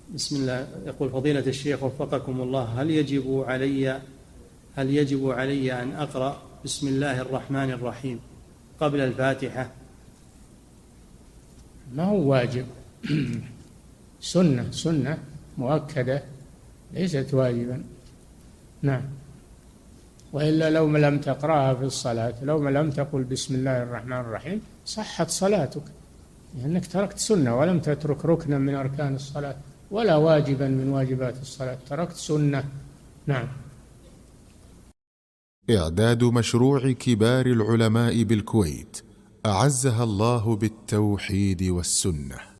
بسم الله. يقول فضيلة الشيخ وفقكم الله، هل يجب علي أن أقرأ بسم الله الرحمن الرحيم قبل الفاتحة؟ ما هو واجب. سنة مؤكدة، ليست واجبا. نعم. وإلا لو لم تقرأها في الصلاة، لو لم تقل بسم الله الرحمن الرحيم صحت صلاتك، لأنك تركت سنة ولم تترك ركنا من أركان الصلاة ولا واجبا من واجبات الصلاة، تركت سنة. نعم. إعداد مشروع كبار العلماء بالكويت أعزها الله بالتوحيد والسنة.